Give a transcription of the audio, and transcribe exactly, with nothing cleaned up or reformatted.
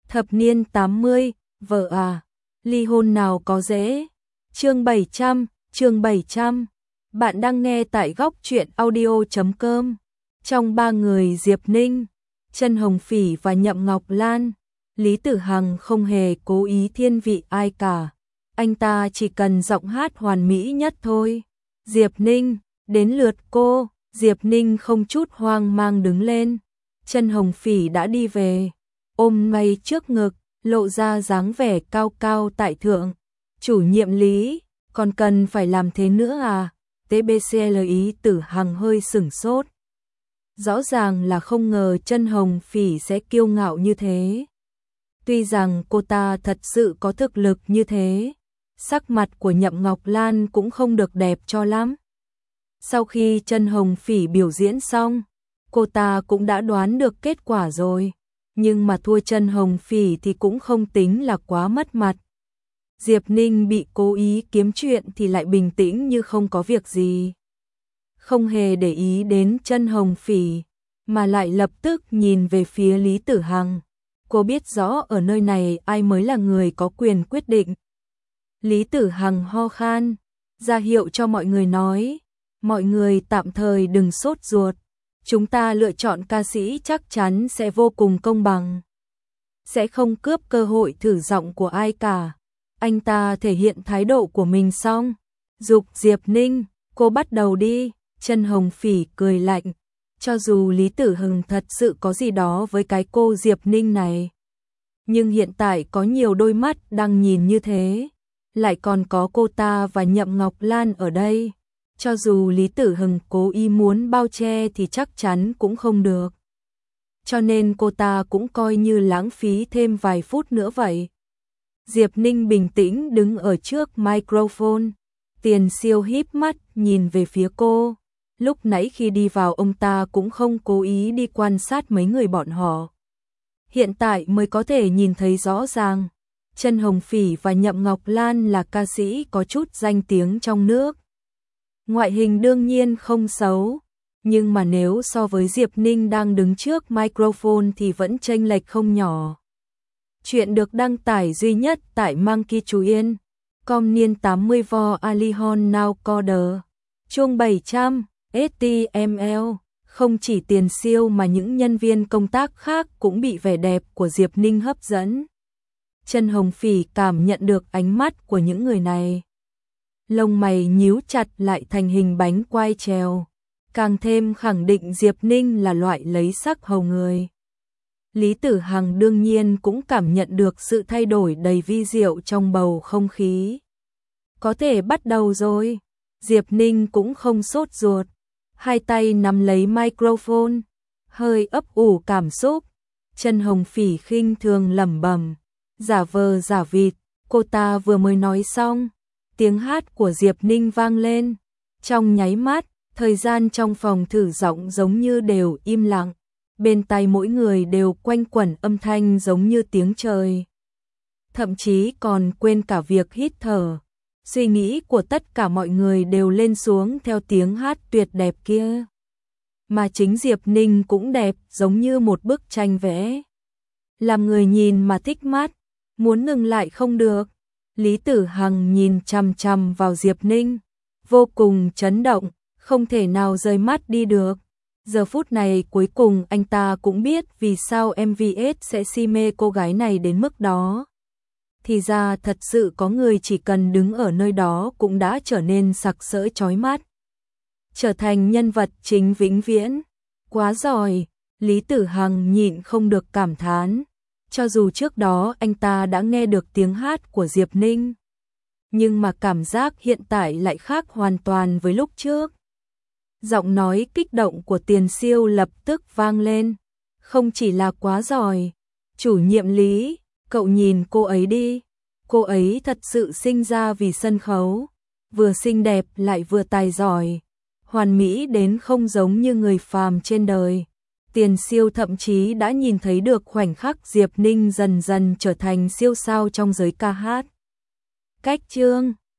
Thập niên tám mươi, vợ à, ly hôn nào có dễ. Chương bảy trăm, chương bảy trăm. Bạn đang nghe tại góc truyện audio chấm com. Trong ba người Diệp Ninh, Chân Hồng Phỉ và Nhậm Ngọc Lan, Lý Tử Hằng không hề cố ý thiên vị ai cả. Anh ta chỉ cần giọng hát hoàn mỹ nhất thôi. Diệp Ninh, đến lượt cô. Diệp Ninh không chút hoang mang đứng lên. Chân Hồng Phỉ đã đi về, ôm ngay trước ngực, lộ ra dáng vẻ cao cao tại thượng. Chủ nhiệm Lý, còn cần phải làm thế nữa à? tê bê xê Lý Tử Hằng hơi sửng sốt. Rõ ràng là không ngờ Chân Hồng Phỉ sẽ kiêu ngạo như thế. Tuy rằng cô ta thật sự có thực lực như thế, sắc mặt của Nhậm Ngọc Lan cũng không được đẹp cho lắm. Sau khi Chân Hồng Phỉ biểu diễn xong, cô ta cũng đã đoán được kết quả rồi, nhưng mà thua Chân Hồng Phỉ thì cũng không tính là quá mất mặt. Diệp Ninh bị cố ý kiếm chuyện thì lại bình tĩnh như không có việc gì, không hề để ý đến Chân Hồng Phỉ, mà lại lập tức nhìn về phía Lý Tử Hằng. Cô biết rõ ở nơi này ai mới là người có quyền quyết định. Lý Tử Hằng ho khan, ra hiệu cho mọi người nói, mọi người tạm thời đừng sốt ruột. Chúng ta lựa chọn ca sĩ chắc chắn sẽ vô cùng công bằng, sẽ không cướp cơ hội thử giọng của ai cả. Anh ta thể hiện thái độ của mình xong, giục Diệp Ninh, cô bắt đầu đi. Chân Hồng Phỉ cười lạnh, cho dù Lý Tử Hằng thật sự có gì đó với cái cô Diệp Ninh này, nhưng hiện tại có nhiều đôi mắt đang nhìn như thế, lại còn có cô ta và Nhậm Ngọc Lan ở đây. Cho dù Lý Tử Hằng cố ý muốn bao che thì chắc chắn cũng không được. Cho nên cô ta cũng coi như lãng phí thêm vài phút nữa vậy. Diệp Ninh bình tĩnh đứng ở trước microphone. Tiền Siêu híp mắt nhìn về phía cô. Lúc nãy khi đi vào ông ta cũng không cố ý đi quan sát mấy người bọn họ. Hiện tại mới có thể nhìn thấy rõ ràng. Chân Hồng Phỉ và Nhậm Ngọc Lan là ca sĩ có chút danh tiếng trong nước. Ngoại hình đương nhiên không xấu, nhưng mà nếu so với Diệp Ninh đang đứng trước microphone thì vẫn chênh lệch không nhỏ. Chuyện được đăng tải duy nhất tại Monkey Chú Yên, com niên tám mươi vo Alihon Now Coder. Chương bảy trăm, ét tê em lờ, không chỉ Tiền Siêu mà những nhân viên công tác khác cũng bị vẻ đẹp của Diệp Ninh hấp dẫn. Chân Hồng Phỉ cảm nhận được ánh mắt của những người này. Lông mày nhíu chặt lại thành hình bánh quai trèo, càng thêm khẳng định Diệp Ninh là loại lấy sắc hầu người. Lý Tử Hằng đương nhiên cũng cảm nhận được sự thay đổi đầy vi diệu trong bầu không khí. Có thể bắt đầu rồi. Diệp Ninh cũng không sốt ruột, hai tay nắm lấy microphone, hơi ấp ủ cảm xúc. Chân Hồng Phỉ khinh thường lẩm bẩm, giả vờ giả vịt. Cô ta vừa mới nói xong, tiếng hát của Diệp Ninh vang lên. Trong nháy mắt, thời gian trong phòng thử giọng giống như đều im lặng. Bên tai mỗi người đều quanh quẩn âm thanh giống như tiếng trời. Thậm chí còn quên cả việc hít thở. Suy nghĩ của tất cả mọi người đều lên xuống theo tiếng hát tuyệt đẹp kia. Mà chính Diệp Ninh cũng đẹp giống như một bức tranh vẽ, làm người nhìn mà thích mắt, muốn ngừng lại không được. Lý Tử Hằng nhìn chằm chằm vào Diệp Ninh, vô cùng chấn động, không thể nào rời mắt đi được. Giờ phút này cuối cùng anh ta cũng biết vì sao em vê ét sẽ si mê cô gái này đến mức đó. Thì ra thật sự có người chỉ cần đứng ở nơi đó cũng đã trở nên sặc sỡ chói mắt, trở thành nhân vật chính vĩnh viễn. Quá giỏi, Lý Tử Hằng nhịn không được cảm thán. Cho dù trước đó anh ta đã nghe được tiếng hát của Diệp Ninh, nhưng mà cảm giác hiện tại lại khác hoàn toàn với lúc trước. Giọng nói kích động của Tiền Siêu lập tức vang lên. Không chỉ là quá giỏi, chủ nhiệm Lý, cậu nhìn cô ấy đi. Cô ấy thật sự sinh ra vì sân khấu, vừa xinh đẹp lại vừa tài giỏi, hoàn mỹ đến không giống như người phàm trên đời. Tiền Siêu thậm chí đã nhìn thấy được khoảnh khắc Diệp Ninh dần dần trở thành siêu sao trong giới ca hát. Cách chương